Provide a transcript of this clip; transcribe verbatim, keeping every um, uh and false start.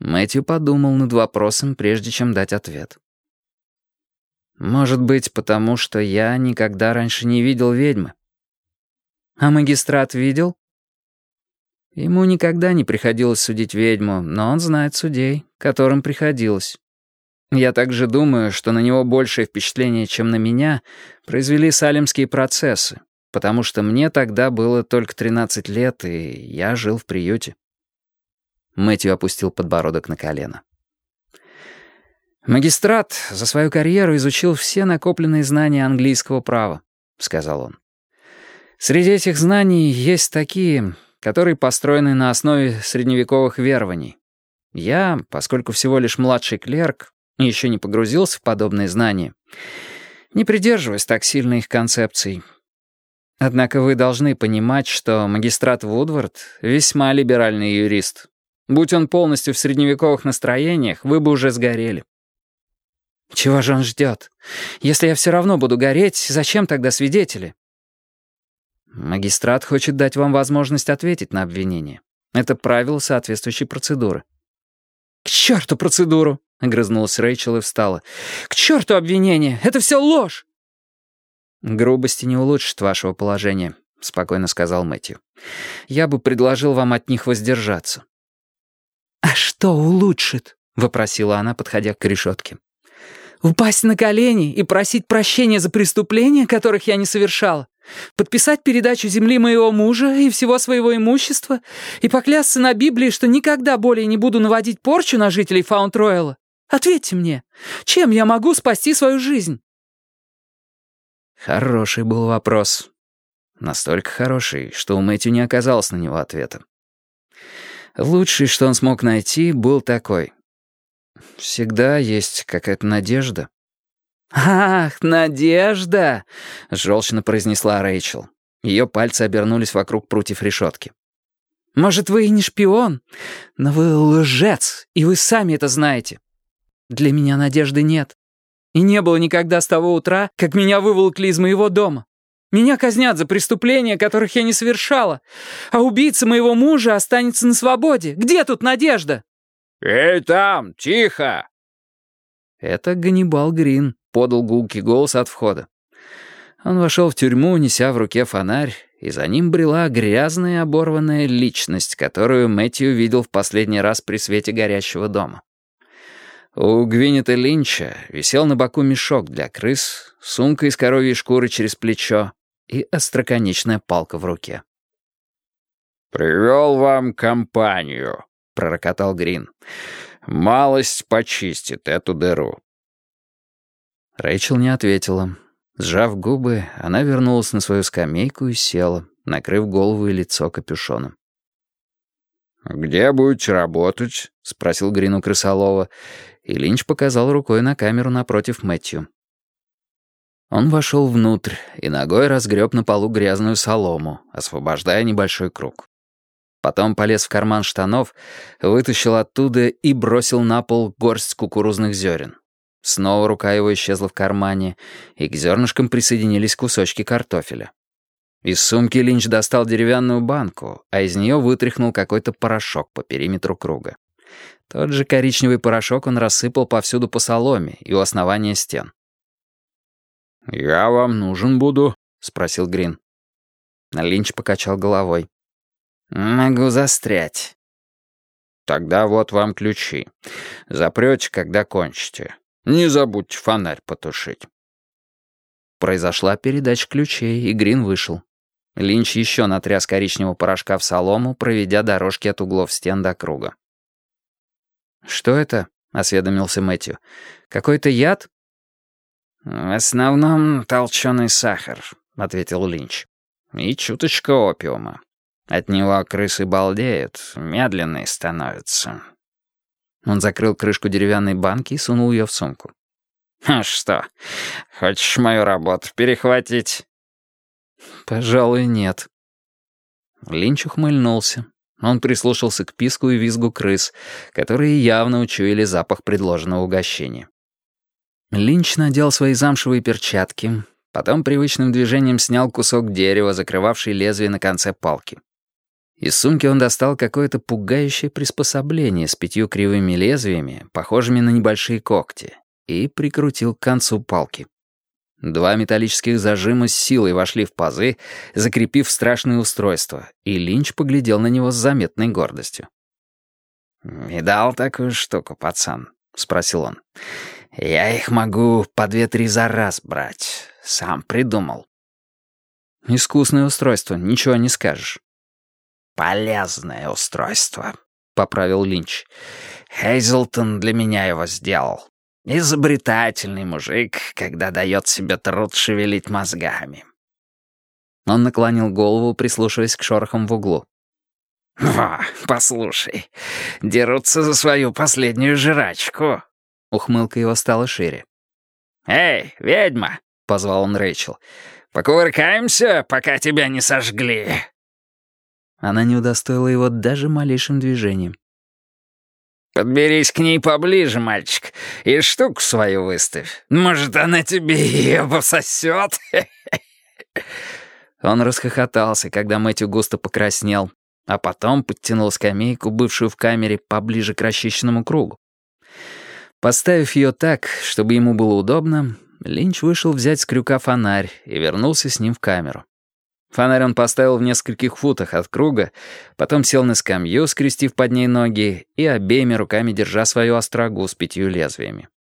Мэтью подумал над вопросом, прежде чем дать ответ. «Может быть, потому что я никогда раньше не видел ведьмы». «А магистрат видел?» Ему никогда не приходилось судить ведьму, но он знает судей, которым приходилось. Я также думаю, что на него большее впечатление, чем на меня, произвели салемские процессы, потому что мне тогда было только тринадцать лет, и я жил в приюте. Мэтью опустил подбородок на колено. «Магистрат за свою карьеру изучил все накопленные знания английского права», — сказал он. «Среди этих знаний есть такие, которые построены на основе средневековых верований. Я, поскольку всего лишь младший клерк, и еще не погрузился в подобные знания, не придерживаюсь так сильно их концепций. Однако вы должны понимать, что магистрат Вудвард — весьма либеральный юрист. Будь он полностью в средневековых настроениях, вы бы уже сгорели». «Чего же он ждет? Если я все равно буду гореть, зачем тогда свидетели?» «Магистрат хочет дать вам возможность ответить на обвинение. Это правило соответствующей процедуры». «К черту процедуру!» — огрызнулась Рэйчел и встала. «К черту обвинение! Это все ложь!» «Грубости не улучшит вашего положения», — спокойно сказал Мэтью. «Я бы предложил вам от них воздержаться». «А что улучшит?» — вопросила она, подходя к решетке. «Упасть на колени и просить прощения за преступления, которых я не совершала? Подписать передачу земли моего мужа и всего своего имущества? И поклясться на Библии, что никогда более не буду наводить порчу на жителей Фаунд-Ройла? Ответьте мне, чем я могу спасти свою жизнь?» Хороший был вопрос. Настолько хороший, что у Мэтью не оказалось на него ответа. Лучший, что он смог найти, был такой. «Всегда есть какая-то надежда». «Ах, надежда!» — желчно произнесла Рэйчел. Ее пальцы обернулись вокруг прутьев решетки. «Может, вы и не шпион, но вы лжец, и вы сами это знаете. Для меня надежды нет. И не было никогда с того утра, как меня выволокли из моего дома. Меня казнят за преступления, которых я не совершала, а убийца моего мужа останется на свободе. Где тут надежда?» «Эй, там, тихо!» Это Ганнибал Грин подал гулкий голос от входа. Он вошел в тюрьму, неся в руке фонарь, и за ним брела грязная оборванная личность, которую Мэтью видел в последний раз при свете горящего дома. У Гвинета Линча висел на боку мешок для крыс, сумка из коровьей шкуры через плечо и остроконечная палка в руке. «Привел вам компанию», — пророкотал Грин. «Малость почистит эту дыру». Рэйчел не ответила. Сжав губы, она вернулась на свою скамейку и села, накрыв голову и лицо капюшоном. «Где будете работать?» — спросил Грин у крысолова, и Линч показал рукой на камеру напротив Мэтью. Он вошел внутрь и ногой разгреб на полу грязную солому, освобождая небольшой круг. Потом полез в карман штанов, вытащил оттуда и бросил на пол горсть кукурузных зерен. Снова рука его исчезла в кармане, и к зернышкам присоединились кусочки картофеля. Из сумки Линч достал деревянную банку, а из нее вытряхнул какой-то порошок по периметру круга. Тот же коричневый порошок он рассыпал повсюду по соломе и у основания стен. «Я вам нужен буду?» — спросил Грин. Линч покачал головой. «Могу застрять». «Тогда вот вам ключи. Запрете, когда кончите. Не забудьте фонарь потушить». Произошла передача ключей, и Грин вышел. Линч еще натряс коричневого порошка в солому, проведя дорожки от углов стен до круга. «Что это?» — осведомился Мэтью. «Какой-то яд?» «В основном толченый сахар», — ответил Линч. «И чуточка опиума. От него крысы балдеют, медленные становятся». Он закрыл крышку деревянной банки и сунул ее в сумку. «А что, хочешь мою работу перехватить?» «Пожалуй, нет». Линч ухмыльнулся. Он прислушался к писку и визгу крыс, которые явно учуяли запах предложенного угощения. Линч надел свои замшевые перчатки, потом привычным движением снял кусок дерева, закрывавший лезвие на конце палки. Из сумки он достал какое-то пугающее приспособление с пятью кривыми лезвиями, похожими на небольшие когти, и прикрутил к концу палки. Два металлических зажима с силой вошли в пазы, закрепив страшное устройство, и Линч поглядел на него с заметной гордостью. «Видал такую штуку, пацан?» — спросил он. «Я их могу по две-три за раз брать. Сам придумал». «Искусное устройство, ничего не скажешь». «Полезное устройство», — поправил Линч. «Хейзлтон для меня его сделал. Изобретательный мужик, когда дает себе труд шевелить мозгами». Он наклонил голову, прислушиваясь к шорохам в углу. «Во, послушай, дерутся за свою последнюю жрачку». Ухмылка его стала шире. «Эй, ведьма!» — позвал он Рэйчел. «Покувыркаемся, пока тебя не сожгли». Она не удостоила его даже малейшим движением. «Подберись к ней поближе, мальчик, и штуку свою выставь. Может, она тебе ее пососет?» Он расхохотался, когда Мэтью густо покраснел, а потом подтянул скамейку, бывшую в камере, поближе к расчищенному кругу. Поставив ее так, чтобы ему было удобно, Линч вышел взять с крюка фонарь и вернулся с ним в камеру. Фонарь он поставил в нескольких футах от круга, потом сел на скамью, скрестив под ней ноги и обеими руками держа свою острогу с пятью лезвиями.